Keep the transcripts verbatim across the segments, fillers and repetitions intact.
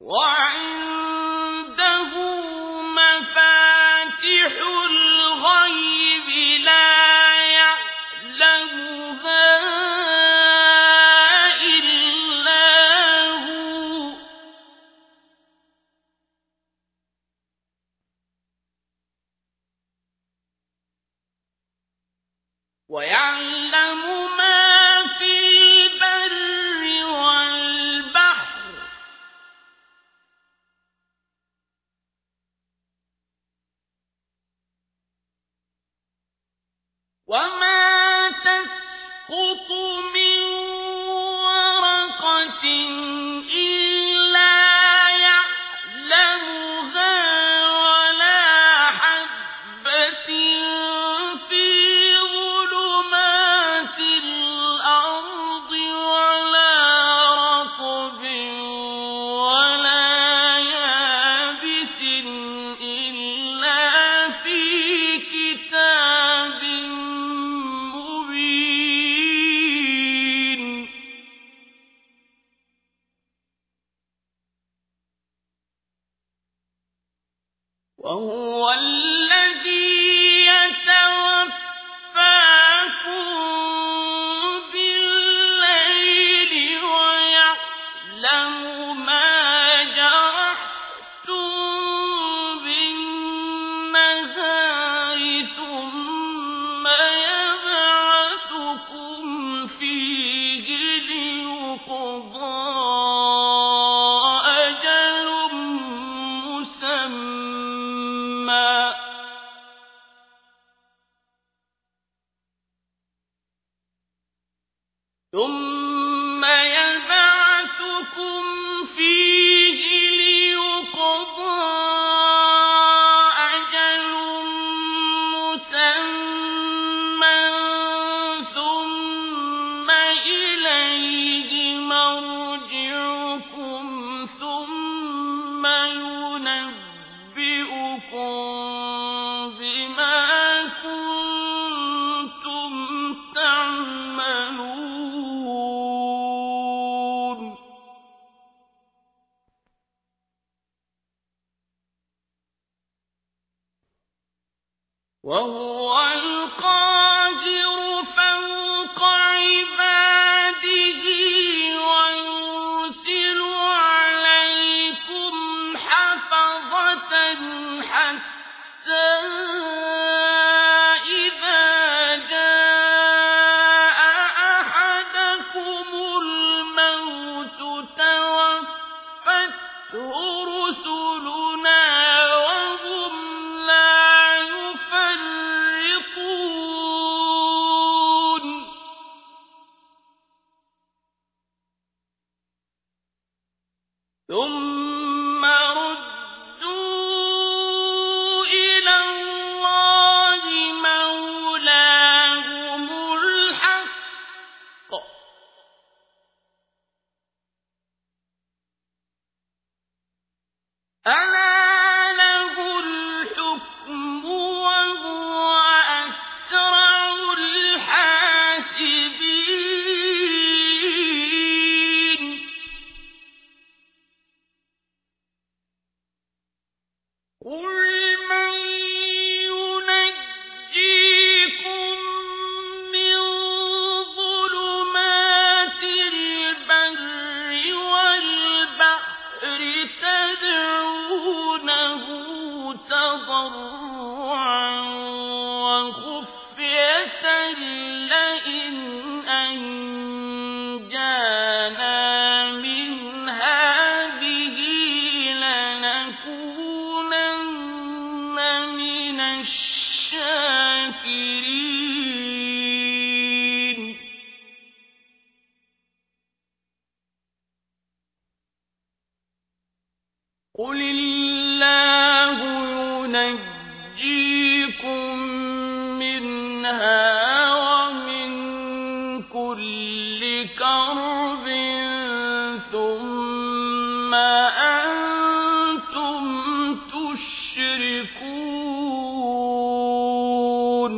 وعنده مفاتح الغيب لا يعلمها إلا هو ويعلم ما في البر والبحر وما تسقط من ورقة إلا يعلمها ولا حبة في ظلمات الأرض ولا رطب ولا يابس إلا في كتاب مبين وهو الذي يتوفاكم بالليل ويعلم ما جرحتم بالنهار ثم يبعثكم فيه ليقضى أجل مسمى ثم يبعثكم فيه ليقضى أجل مسمى ثم إليه مرجعكم ثم ينبئكم بما كنتم تعملون وهو القاهر فوق عباده ويرسل عليكم حفظة حتى إذا جاء أحدكم الموت توفته رسلنا وهم لا يفرطون ثم ردوا إلى الله مولاهم الحق ألا له الحكم وهو أسرع الحاسبين قل من ينجيكم من ظلمات البر والبحر تدعونه تضرعا وخفية لئن أنجانا من هذه لنكونن من الشاكرين قل الله ينجيكم منها ومن كل كرب ثم أنتم تشركون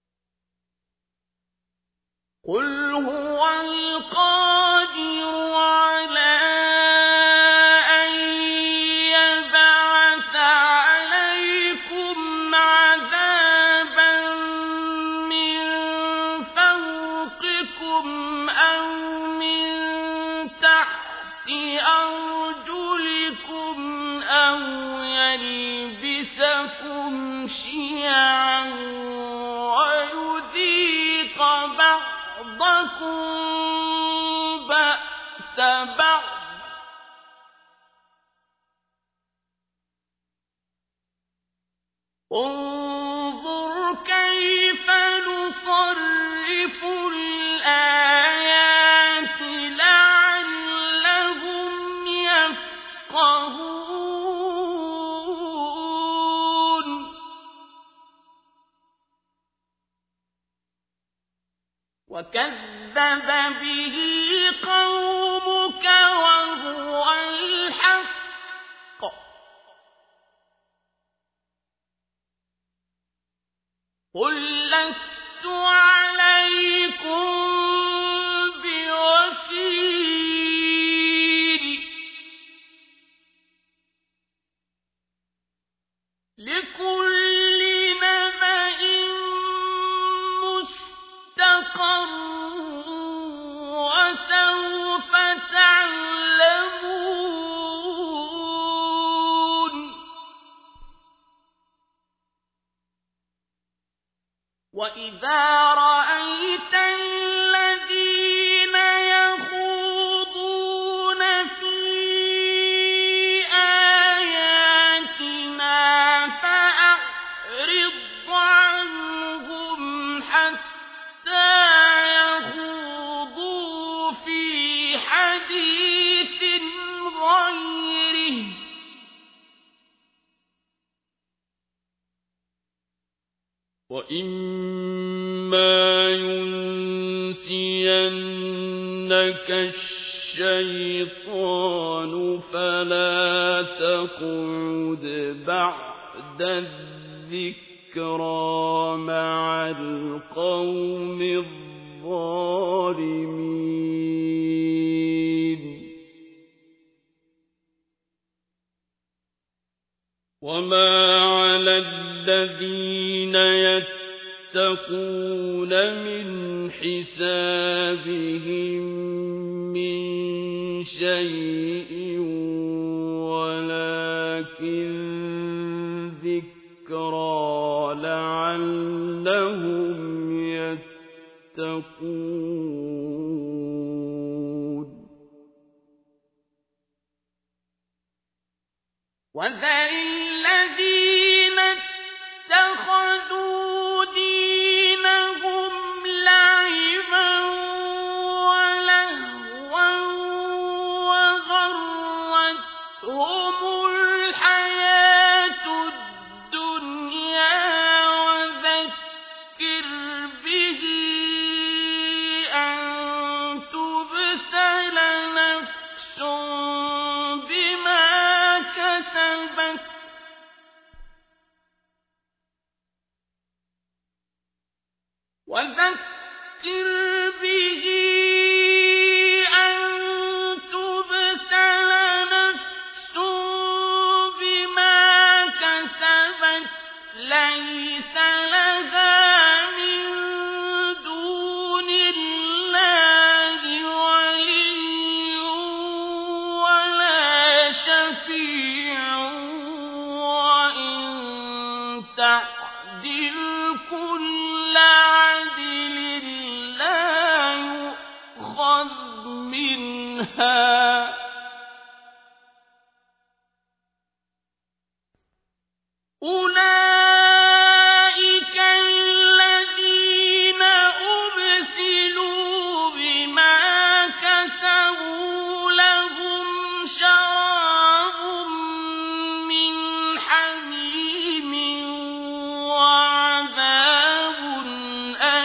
قل هو القادر أرجلكم أو يلبسكم شيعا ويذيق بعضكم بأس بعض انظر كيف نصرف الآيات لعلهم يفقهون وكذب به قومك وهو الحق قل لست عليكم بوكيل لكل نبأ مستقر وسوف تعلمون وإذا رأيت الذين يخوضون في آياتنا فأعرض عنهم حتى يخوضوا في حديث غيره وإما ينسينك الشيطان فلا تقعد بعد الذكرى مع القوم الظالمين وما على الذين يتقون من حسابهم من شيء ولكن ذكرى لعلهم يتقون وذر الذين اتخذوا دينهم لعبا ولهوا وغرتهم الحياة الدنيا وذكر به أن تبسل نفس بما كسبت وذكر به أن تبسل نفس بما كسبت ليس لها من دون الله ولي ولا شفيع وإن تعدل كل عدل لا يؤخذ منها أولئك الذين أبسلوا بما كسبوا لهم شراب من حميم وعذاب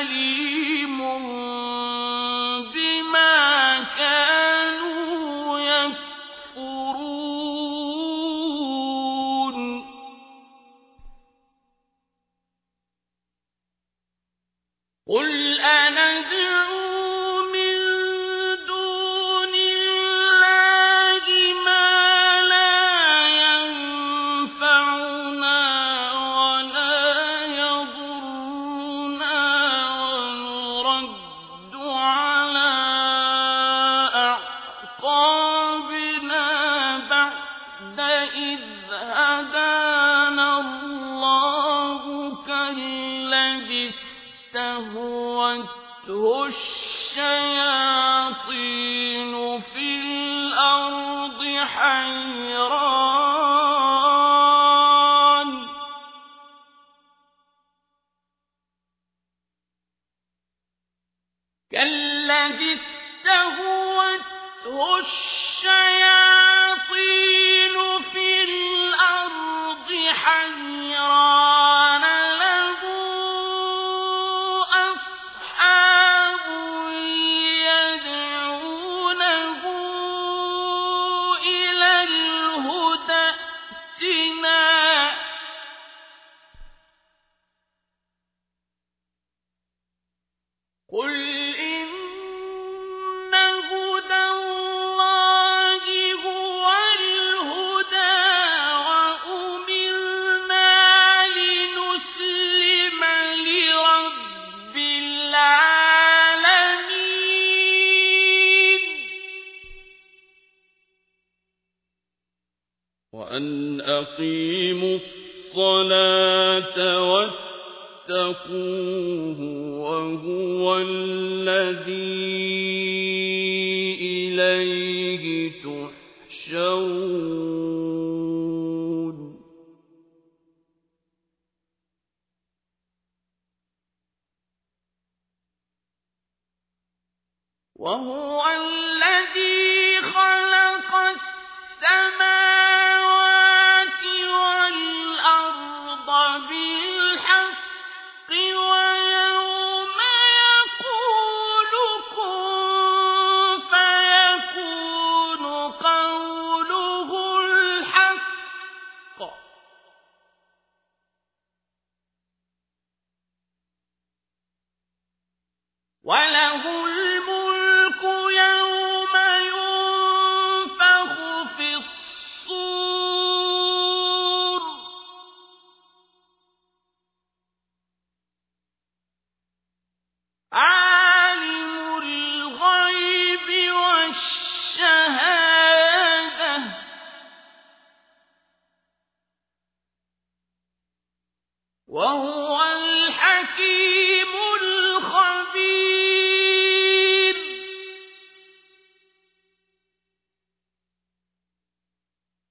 أليم بما كانوا بعد إذ هدانا الله كالذي استهوته الشياطين في الأرض حيران كالذي استهوته الشياطين في الأرض حيران له أصحاب يدعونه إلى الهدى ائتنا قل إن هدى الله هو الهدى وأمرنا لنسلم لرب العالمين وأن أقيموا الصلاة واتقوه وهو الذي إليه تحشرون